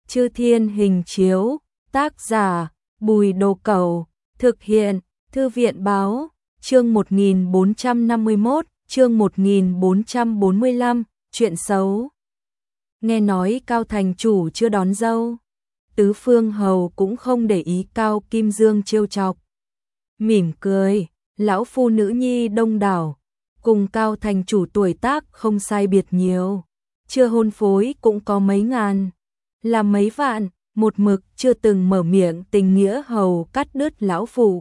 Chư Thiên Hình Chiếu, tác giả Bùi Đồ Cẩu, thực hiện Thư viện Báo, chương 1451, chương 1445, chuyện xấu. Nghe nói Cao thành chủ chưa đón dâu, Tứ Phương Hầu cũng không để ý Cao Kim Dương trêu chọc. Mỉm cười, lão phu nữ nhi đông đảo, cùng Cao thành chủ tuổi tác không sai biệt nhiều, chưa hôn phối cũng có mấy ngàn, là mấy vạn, một mực chưa từng mở miệng tình nghĩa hầu cắt đứt lão phụ.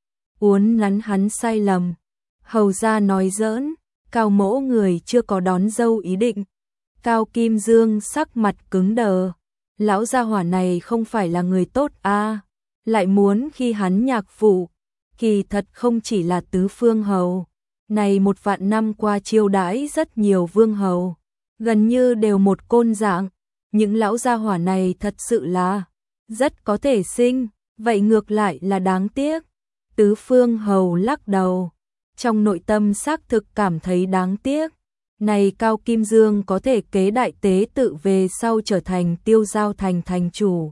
Uốn nắn hắn sai lầm, hầu ra nói giỡn, Cao mỗ người chưa có đón dâu ý định. Cao Kim Dương sắc mặt cứng đờ, lão gia hỏa này không phải là người tốt a, lại muốn khi hắn nhạc phụ, kỳ thật không chỉ là Tứ Phương Hầu, này 1 vạn năm qua chiêu đãi rất nhiều vương hầu, gần như đều một côn dạng, những lão gia hỏa này thật sự là rất có thể sinh, vậy ngược lại là đáng tiếc. Tứ Phương Hầu lắc đầu, trong nội tâm xác thực cảm thấy đáng tiếc. Này Cao Kim Dương có thể kế đại tế tự về sau trở thành Tiêu Giao Thành thành chủ.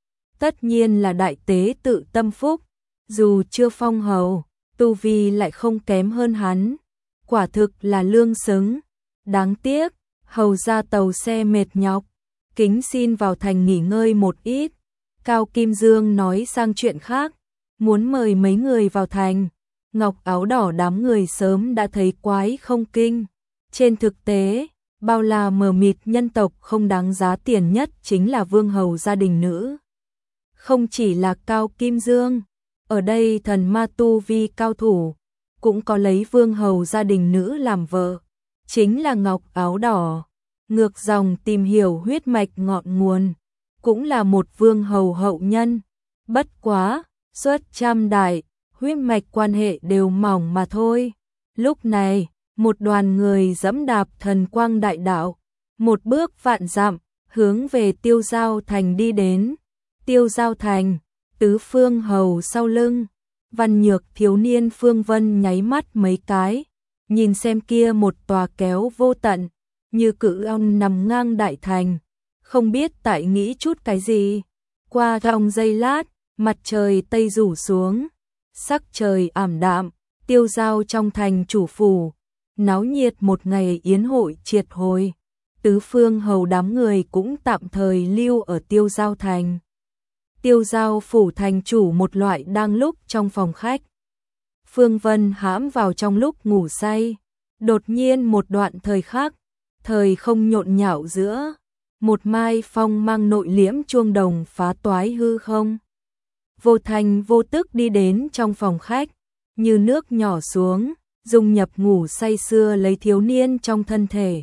Tất nhiên là đại tế tự tâm phúc, dù chưa phong hầu, tu vi lại không kém hơn hắn. Quả thực là lương xứng. Đáng tiếc, hầu ra tàu xe mệt nhọc, kính xin vào thành nghỉ ngơi một ít. Cao Kim Dương nói sang chuyện khác, muốn mời mấy người vào thành. Ngọc áo đỏ đám người sớm đã thấy quái không kinh. Trên thực tế, bao là mờ mịt nhân tộc không đáng giá tiền nhất chính là vương hầu gia đình nữ. Không chỉ là Cao Kim Dương, ở đây thần ma tu vi cao thủ, cũng có lấy vương hầu gia đình nữ làm vợ, chính là Ngọc áo đỏ. Ngược dòng tìm hiểu huyết mạch ngọn nguồn, cũng là một vương hầu hậu nhân. Bất quá, suốt trăm đại, huyết mạch quan hệ đều mỏng mà thôi. Lúc này, một đoàn người dẫm đạp thần quang đại đạo, một bước vạn dặm, hướng về Tiêu Giao Thành đi đến. Tiêu Giao Thành, Tứ Phương Hầu sau lưng, văn nhược thiếu niên Phương Vân nháy mắt mấy cái, nhìn xem kia một tòa kéo vô tận, như cự ong nằm ngang đại thành, không biết tại nghĩ chút cái gì. Qua trong giây lát, mặt trời tây rủ xuống, sắc trời ảm đạm, Tiêu Giao trong thành chủ phủ, náo nhiệt một ngày yến hội triệt hồi. Tứ Phương Hầu đám người cũng tạm thời lưu ở Tiêu Giao Thành. Tiêu Giao phủ thành chủ một loại đang lúc trong phòng khách. Phương Vân hãm vào trong lúc ngủ say. Đột nhiên một đoạn thời khắc, thời không nhộn nhạo giữa, một mai phong mang nội liễm chuông đồng phá toái hư không. Vô thành vô tức đi đến trong phòng khách, như nước nhỏ xuống, dung nhập ngủ say sưa lấy thiếu niên trong thân thể.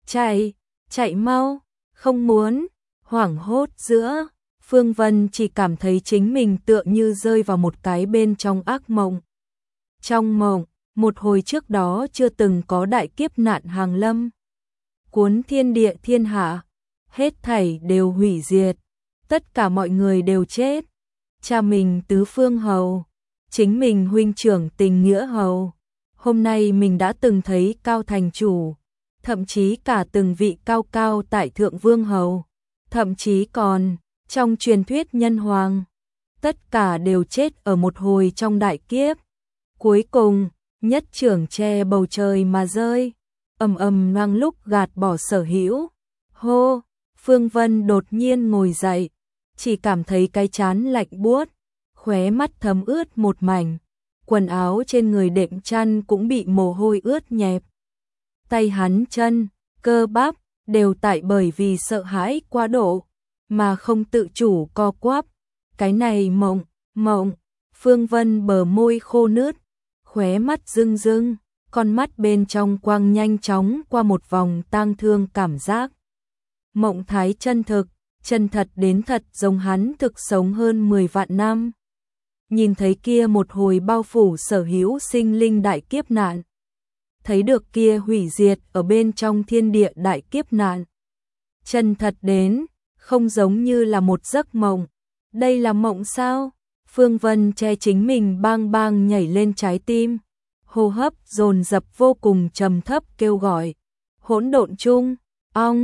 Chạy mau, không muốn. Hoảng hốt giữa, Phương Vân chỉ cảm thấy chính mình tựa như rơi vào một cái bên trong ác mộng. Trong mộng, một hồi trước đó chưa từng có đại kiếp nạn hàng lâm, cuốn thiên địa thiên hạ, hết thảy đều hủy diệt, tất cả mọi người đều chết. Cha mình Tứ Phương Hầu, chính mình huynh trưởng Tình Nghĩa Hầu, hôm nay mình đã từng thấy Cao thành chủ, thậm chí cả từng vị cao cao tại thượng vương hầu, thậm chí còn trong truyền thuyết nhân hoàng, tất cả đều chết ở một hồi trong đại kiếp. Cuối cùng, nhất trưởng che bầu trời mà rơi, ầm ầm loang lúc gạt bỏ sở hữu. Hô, Phương Vân đột nhiên ngồi dậy, chỉ cảm thấy cái trán lạnh buốt, khóe mắt thấm ướt một mảnh, quần áo trên người đệm chăn cũng bị mồ hôi ướt nhẹp. Tay hắn chân, cơ bắp đều tại bởi vì sợ hãi quá độ mà không tự chủ co quắp. Cái này mộng, Phương Vân bờ môi khô nứt, khóe mắt rưng rưng, con mắt bên trong quang nhanh chóng qua một vòng tang thương cảm giác. Mộng thái chân thực, chân thật đến thật giống hắn thực sống hơn 10 vạn năm. Nhìn thấy kia một hồi bao phủ sở hữu sinh linh đại kiếp nạn, thấy được kia hủy diệt ở bên trong thiên địa đại kiếp nạn. Chân thật đến, không giống như là một giấc mộng. Đây là mộng sao? Phương Vân che chính mình bang bang nhảy lên trái tim, hô hấp dồn dập vô cùng trầm thấp kêu gọi. Hỗn độn chung, ong,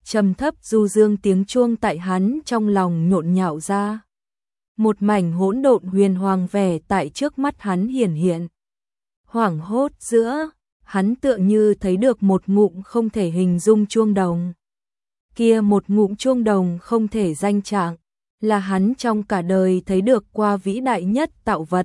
trầm thấp du dương tiếng chuông tại hắn trong lòng nhộn nhạo ra. Một mảnh hỗn độn huyền hoàng vẻ tại trước mắt hắn hiển hiện. Hoảng hốt giữa, hắn tựa như thấy được một ngụm không thể hình dung chuông đồng. Kia một ngụm chuông đồng không thể danh trạng, là hắn trong cả đời thấy được qua vĩ đại nhất tạo vật.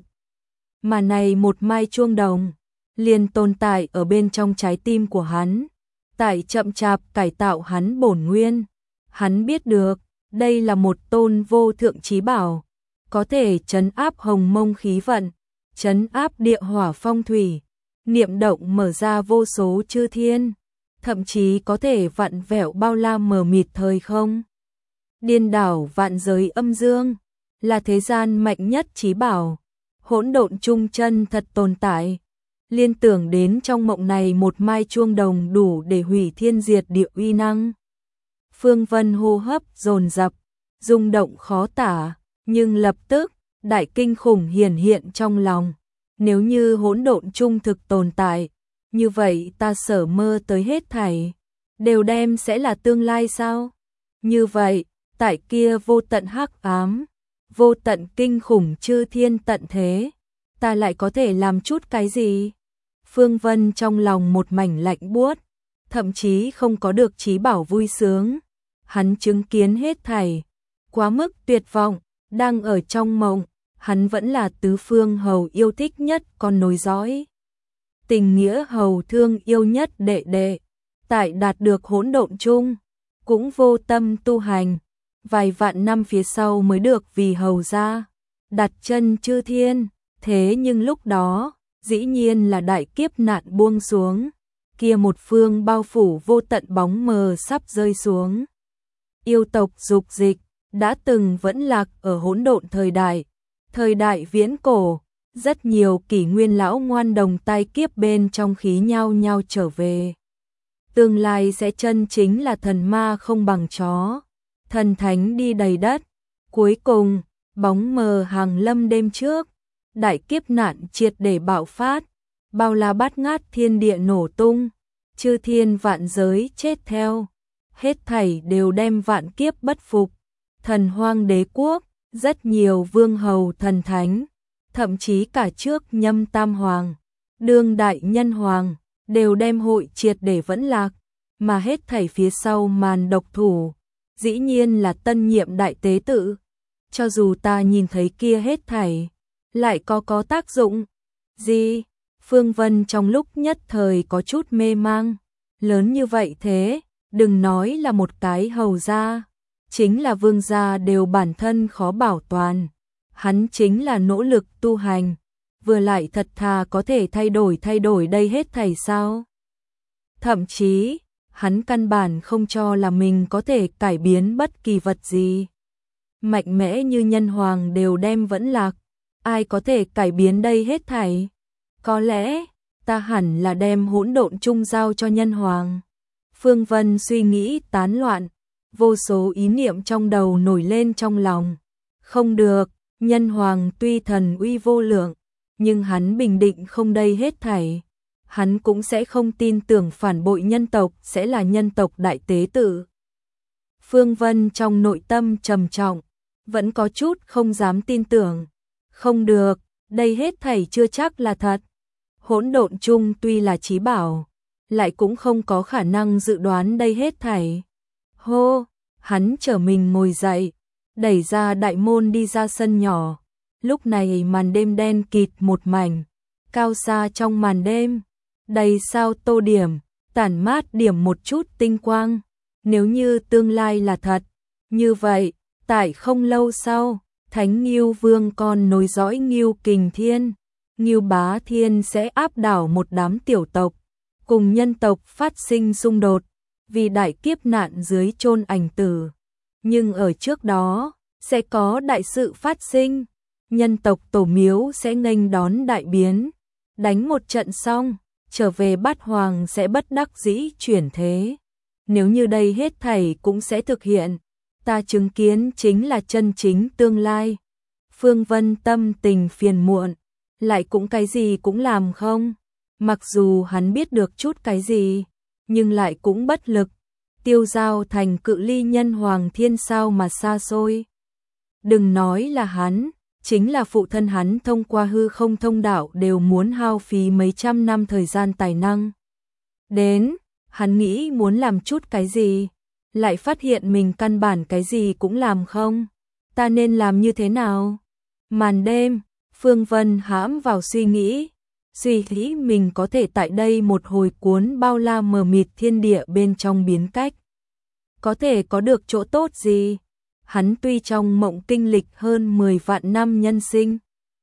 Mà này một mai chuông đồng, liền tồn tại ở bên trong trái tim của hắn, tại chậm chạp cải tạo hắn bổn nguyên. Hắn biết được, đây là một tôn vô thượng chí bảo, có thể trấn áp hồng mông khí vận, trấn áp địa hỏa phong thủy, niệm động mở ra vô số chư thiên, thậm chí có thể vặn vẹo bao la mờ mịt thời không. Điên đảo vạn giới âm dương, là thế gian mạnh nhất chí bảo, hỗn độn trung chân thật tồn tại. Liên tưởng đến trong mộng này một mai chuông đồng đủ để hủy thiên diệt địa uy năng. Phương Vân hô hấp dồn dập, rung động khó tả, nhưng lập tức, đại kinh khủng hiển hiện trong lòng. Nếu như hỗn độn trung thực tồn tại, như vậy ta sở mơ tới hết thảy, đều đem sẽ là tương lai sao? Như vậy, tại kia vô tận hắc ám, vô tận kinh khủng chư thiên tận thế, ta lại có thể làm chút cái gì? Phương Vân trong lòng một mảnh lạnh buốt, thậm chí không có được chí bảo vui sướng. Hắn chứng kiến hết thảy, quá mức tuyệt vọng, đang ở trong mộng, hắn vẫn là tứ phương hầu yêu thích nhất con nối dõi. Tình nghĩa hầu thương yêu nhất đệ đệ, tại đạt được hỗn độn chung, cũng vô tâm tu hành, vài vạn năm phía sau mới được vì hầu ra, đặt chân chư thiên, thế nhưng lúc đó, dĩ nhiên là đại kiếp nạn buông xuống, kia một phương bao phủ vô tận bóng mờ sắp rơi xuống. Yêu tộc dục dịch, đã từng vẫn lạc ở hỗn độn thời đại viễn cổ, rất nhiều kỷ nguyên lão ngoan đồng tai kiếp bên trong khí nhau nhau trở về. Tương lai sẽ chân chính là thần ma không bằng chó, thần thánh đi đầy đất. Cuối cùng, bóng mờ hàng lâm đêm trước, đại kiếp nạn triệt để bạo phát, bao la bát ngát thiên địa nổ tung, chư thiên vạn giới chết theo, hết thảy đều đem vạn kiếp bất phục. Thần hoang đế quốc, rất nhiều vương hầu thần thánh, thậm chí cả trước Nhâm Tam Hoàng, đương đại nhân hoàng, đều đem hội triệt để vẫn lạc, mà hết thảy phía sau màn độc thủ, dĩ nhiên là tân nhiệm đại tế tự. Cho dù ta nhìn thấy kia hết thảy, lại có tác dụng gì? Phương Vân trong lúc nhất thời có chút mê mang, lớn như vậy thế, đừng nói là một cái hầu gia, chính là vương gia đều bản thân khó bảo toàn. Hắn chính là nỗ lực tu hành, vừa lại thật thà có thể thay đổi đây hết thảy sao? Thậm chí, hắn căn bản không cho là mình có thể cải biến bất kỳ vật gì. Mạnh mẽ như nhân hoàng đều đem vẫn lạc, ai có thể cải biến đây hết thảy? Có lẽ, ta hẳn là đem hỗn độn chung giao cho nhân hoàng. Phương Vân suy nghĩ tán loạn, vô số ý niệm trong đầu nổi lên trong lòng. Không được, nhân hoàng tuy thần uy vô lượng, nhưng hắn bình định không đây hết thảy. Hắn cũng sẽ không tin tưởng phản bội nhân tộc sẽ là nhân tộc đại tế tự. Phương Vân trong nội tâm trầm trọng, vẫn có chút không dám tin tưởng. Không được, đây hết thảy chưa chắc là thật. Hỗn độn chung tuy là chí bảo, lại cũng không có khả năng dự đoán đây hết thảy. Hô, hắn trở mình ngồi dậy, đẩy ra đại môn đi ra sân nhỏ. Lúc này màn đêm đen kịt một mảnh, cao xa trong màn đêm, đầy sao tô điểm, tản mát điểm một chút tinh quang. Nếu như tương lai là thật, như vậy, tại không lâu sau, Thánh Ngưu Vương con nối dõi Ngưu Kình Thiên, Ngưu Bá Thiên sẽ áp đảo một đám tiểu tộc, cùng nhân tộc phát sinh xung đột, vì đại kiếp nạn dưới chôn ảnh tử. Nhưng ở trước đó, sẽ có đại sự phát sinh, nhân tộc tổ miếu sẽ nghênh đón đại biến, đánh một trận xong, trở về Bát Hoàng sẽ bất đắc dĩ chuyển thế. Nếu như đây hết thảy cũng sẽ thực hiện, ta chứng kiến chính là chân chính tương lai. Phương Vân tâm tình phiền muộn, lại cũng cái gì cũng làm không. Mặc dù hắn biết được chút cái gì, nhưng lại cũng bất lực. tiêu giao thành cự ly nhân hoàng thiên sao mà xa xôi. Đừng nói là hắn, chính là phụ thân hắn thông qua hư không thông đạo đều muốn hao phí mấy trăm năm thời gian tài năng. Đến, hắn nghĩ muốn làm chút cái gì, lại phát hiện mình căn bản cái gì cũng làm không. Ta nên làm như thế nào? Màn đêm, Phương Vân hãm vào suy nghĩ mình có thể tại đây một hồi cuốn bao la mờ mịt thiên địa bên trong biến cách. Có thể có được chỗ tốt gì? Hắn tuy trong mộng kinh lịch hơn 10 vạn năm nhân sinh.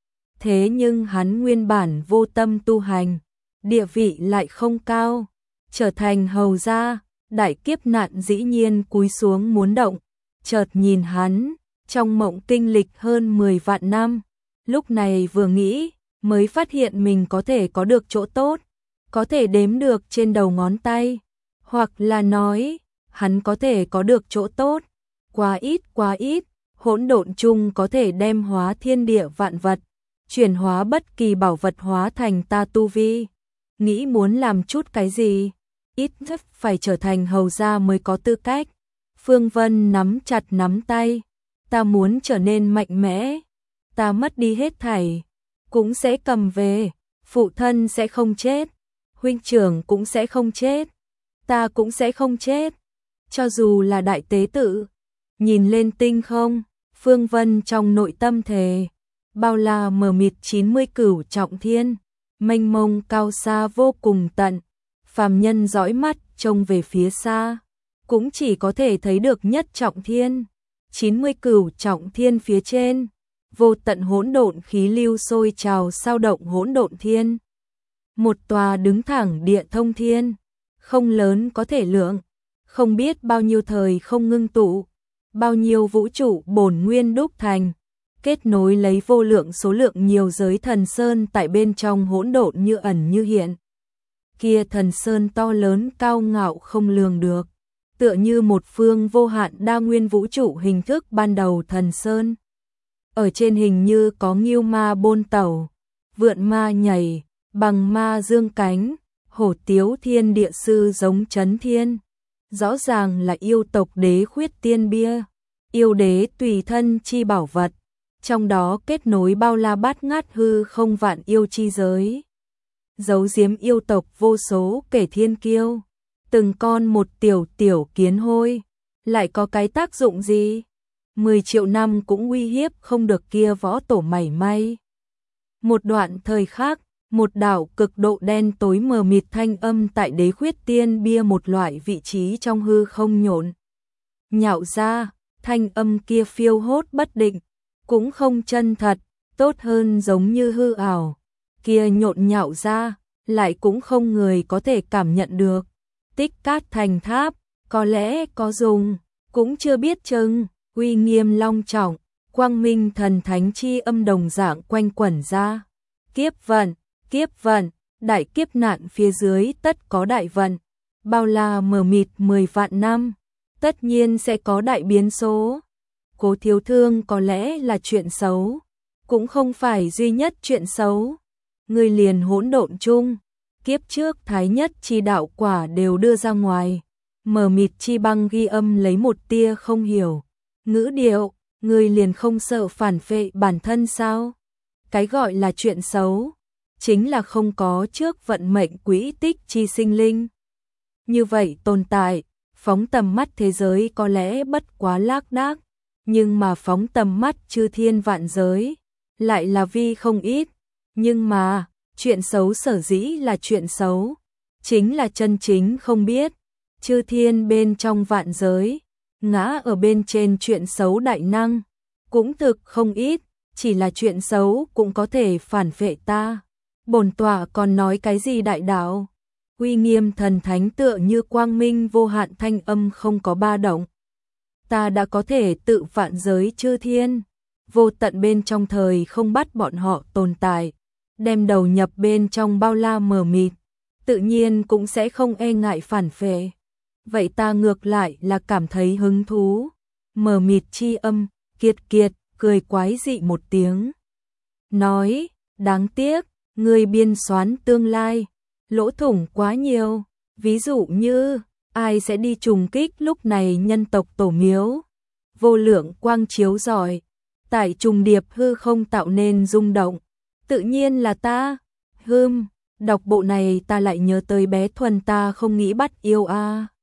Thế nhưng hắn nguyên bản vô tâm tu hành, địa vị lại không cao. Trở thành hầu gia, đại kiếp nạn dĩ nhiên cúi xuống muốn động. Chợt nhìn hắn, trong mộng kinh lịch hơn 10 vạn năm. Lúc này vừa nghĩ, mới phát hiện mình có thể có được chỗ tốt, có thể đếm được trên đầu ngón tay, hoặc là nói, hắn có thể có được chỗ tốt, quá ít, hỗn độn chung có thể đem hóa thiên địa vạn vật, chuyển hóa bất kỳ bảo vật hóa thành ta tu vi. Nghĩ muốn làm chút cái gì, ít nhất phải trở thành hầu gia mới có tư cách. Phương Vân nắm chặt nắm tay, ta muốn trở nên mạnh mẽ, ta mất đi hết thảy cũng sẽ cầm về, phụ thân sẽ không chết, huynh trưởng cũng sẽ không chết, ta cũng sẽ không chết, cho dù là đại tế tự. Nhìn lên tinh không, Phương Vân trong nội tâm thề, bao la mờ mịt 90 cửu trọng thiên, mênh mông cao xa vô cùng tận, phàm nhân dõi mắt trông về phía xa, cũng chỉ có thể thấy được nhất trọng thiên, 90 cửu trọng thiên phía trên. Vô tận hỗn độn khí lưu sôi trào sao động hỗn độn thiên. Một tòa đứng thẳng địa thông thiên, không lớn có thể lượng, không biết bao nhiêu thời không ngưng tụ, bao nhiêu vũ trụ bổn nguyên đúc thành, kết nối lấy vô lượng số lượng nhiều giới thần sơn tại bên trong hỗn độn như ẩn như hiện. Kia thần sơn to lớn cao ngạo không lường được, tựa như một phương vô hạn đa nguyên vũ trụ hình thức ban đầu thần sơn. Ở trên hình như có ngưu ma bôn tẩu, vượn ma nhảy, bằng ma dương cánh, hổ tiếu thiên địa sư giống chấn thiên. Rõ ràng là yêu tộc đế khuyết tiên bia, yêu đế tùy thân chi bảo vật, trong đó kết nối bao la bát ngát hư không vạn yêu chi giới. Giấu giếm yêu tộc vô số kể thiên kiêu, từng con một tiểu tiểu kiến hôi, lại có cái tác dụng gì? 10 triệu năm cũng uy hiếp không được kia võ tổ mảy may. Một đoạn thời khác, một đạo cực độ đen tối mờ mịt thanh âm tại đế khuyết tiên bia một loại vị trí trong hư không nhộn nhạo ra, thanh âm kia phiêu hốt bất định, cũng không chân thật, tốt hơn giống như hư ảo. Kia nhộn nhạo ra, lại cũng không người có thể cảm nhận được. Tích cát thành tháp, có lẽ có dùng, cũng chưa biết chừng. Uy nghiêm long trọng, quang minh thần thánh chi âm đồng dạng quanh quẩn ra. Kiếp vận, đại kiếp nạn phía dưới tất có đại vận, bao la mờ mịt 10 vạn năm, tất nhiên sẽ có đại biến số. Cố Thiếu Thương có lẽ là chuyện xấu, cũng không phải duy nhất chuyện xấu. Người liền hỗn độn chung, kiếp trước thái nhất chi đạo quả đều đưa ra ngoài, mờ mịt chi băng ghi âm lấy một tia không hiểu. Ngữ điệu, người liền không sợ phản phệ bản thân sao? Cái gọi là chuyện xấu, chính là không có trước vận mệnh quỹ tích chi sinh linh. Như vậy tồn tại, phóng tầm mắt thế giới có lẽ bất quá lác đác, nhưng mà phóng tầm mắt chư thiên vạn giới, lại là vi không ít. Nhưng mà, chuyện xấu sở dĩ là chuyện xấu, chính là chân chính không biết, chư thiên bên trong vạn giới. Ngã ở bên trên chuyện xấu đại năng, cũng thực không ít, chỉ là chuyện xấu cũng có thể phản vệ ta. Bổn tọa còn nói cái gì đại đạo? Uy nghiêm thần thánh tựa như quang minh vô hạn thanh âm không có ba động. Ta đã có thể tự vạn giới chư thiên, vô tận bên trong thời không bắt bọn họ tồn tại, đem đầu nhập bên trong bao la mờ mịt, tự nhiên cũng sẽ không e ngại phản vệ. Vậy ta ngược lại là cảm thấy hứng thú. Mờ mịt chi âm, kiệt, cười quái dị một tiếng. Nói, đáng tiếc, người biên soán tương lai, lỗ thủng quá nhiều. Ví dụ như, ai sẽ đi trùng kích lúc này nhân tộc tổ miếu. Vô lượng quang chiếu rọi, tại trùng điệp hư không tạo nên rung động. Tự nhiên là ta. Đọc bộ này ta lại nhớ tới bé Thuần ta không nghĩ bắt yêu a.